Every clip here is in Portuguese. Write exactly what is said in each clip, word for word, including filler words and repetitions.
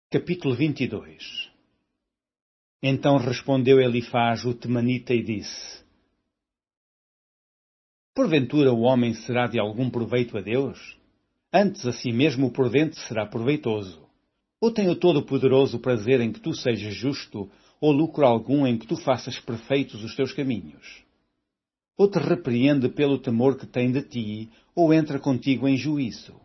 Capítulo vinte e dois. Então respondeu Elifaz o temanita e disse: Porventura o homem será de algum proveito a Deus? Antes a si mesmo o prudente será proveitoso. Ou tem o Todo-Poderoso prazer em que tu sejas justo, ou lucro algum em que tu faças perfeitos os teus caminhos? Ou te repreende pelo temor que tem de ti, ou entra contigo em juízo?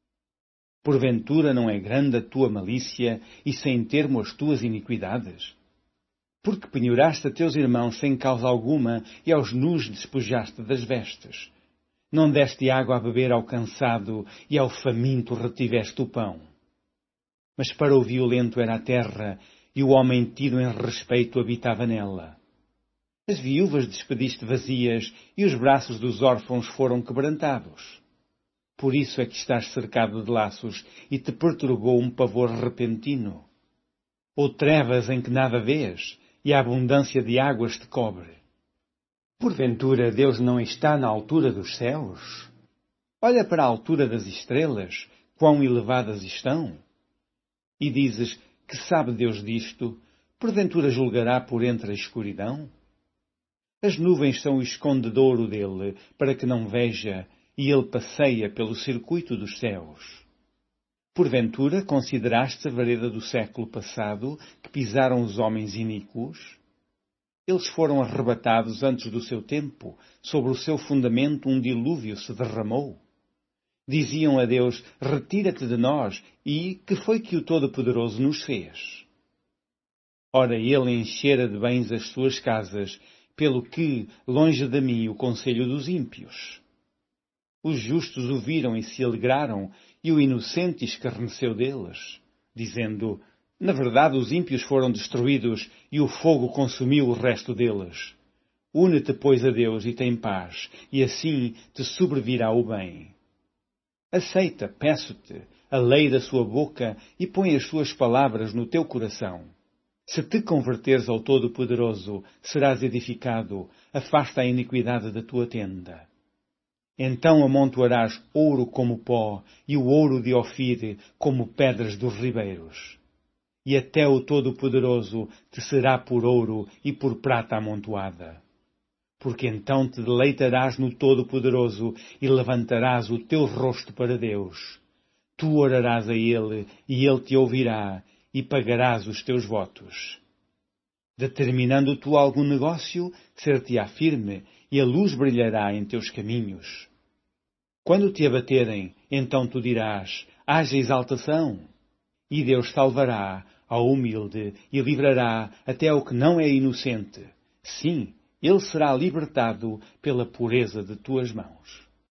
Porventura não é grande a tua malícia e sem termo as tuas iniquidades? Porque penhoraste a teus irmãos sem causa alguma e aos nus despojaste das vestes. Não deste água a beber ao cansado e ao faminto retiveste o pão. Mas para o violento era a terra e o homem tido em respeito habitava nela. As viúvas despediste vazias e os braços dos órfãos foram quebrantados. Por isso é que estás cercado de laços e te perturbou um pavor repentino. Ou trevas em que nada vês, e a abundância de águas te cobre. Porventura Deus não está na altura dos céus? Olha para a altura das estrelas, quão elevadas estão. E dizes, que sabe Deus disto? Porventura julgará por entre a escuridão? As nuvens são o escondedouro dele, para que não veja, e ele passeia pelo circuito dos céus. Porventura consideraste a vereda do século passado, que pisaram os homens iníquos? Eles foram arrebatados antes do seu tempo, sobre o seu fundamento um dilúvio se derramou. Diziam a Deus, retira-te de nós, e que foi que o Todo-Poderoso nos fez? Ora, ele enchera de bens as suas casas, pelo que, longe de mim, o conselho dos ímpios. Os justos o viram e se alegraram, e o inocente escarneceu deles, dizendo, na verdade os ímpios foram destruídos, e o fogo consumiu o resto deles. Une-te, pois, a Deus e tem paz, e assim te sobrevirá o bem. Aceita, peço-te, a lei da sua boca, e põe as suas palavras no teu coração. Se te converteres ao Todo-Poderoso, serás edificado, afasta a iniquidade da tua tenda. Então amontoarás ouro como pó, e o ouro de Ofir como pedras dos ribeiros. E até o Todo-Poderoso te será por ouro e por prata amontoada. Porque então te deleitarás no Todo-Poderoso e levantarás o teu rosto para Deus. Tu orarás a Ele, e Ele te ouvirá, e pagarás os teus votos. Determinando tu algum negócio, ser-te-á firme, e a luz brilhará em teus caminhos. Quando te abaterem, então tu dirás, haja exaltação. E Deus salvará ao humilde e livrará até o que não é inocente. Sim, ele será libertado pela pureza de tuas mãos.